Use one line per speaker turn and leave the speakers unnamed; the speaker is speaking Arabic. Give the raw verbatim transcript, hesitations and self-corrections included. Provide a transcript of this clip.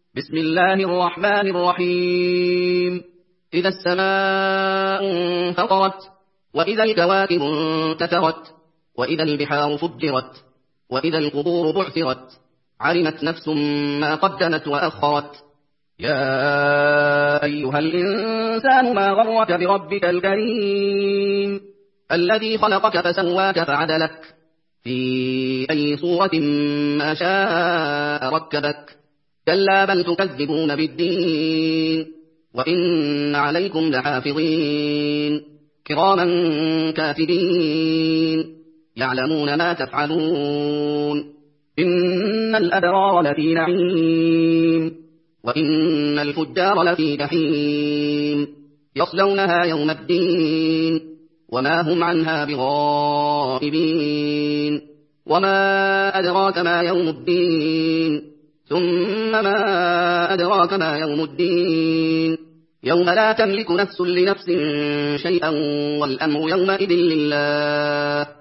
بسم الله الرحمن الرحيم. إذا السماء انفطرت، وإذا الكواكب انتثرت، وإذا البحار فجرت، وإذا القبور بعثرت، علمت نفس ما قدمت وأخرت. يا أيها الإنسان ما غرك بربك الكريم الذي خلقك فسواك فعدلك في أي صورة ما شاء ركبك. كلا بل تكذبون بالدين، وإن عليكم لحافظين كراما كاتبين يعلمون ما تفعلون. إن الأبرار لفي نعيم، وإن الفجار لفي جحيم يصلونها يوم الدين وما هم عنها بغائبين. وما أدراك ما يوم الدين، ثم ما أدراك ما يوم الدين. يوم لا تملك نفس لنفس شيئا والأمر يومئذ لله.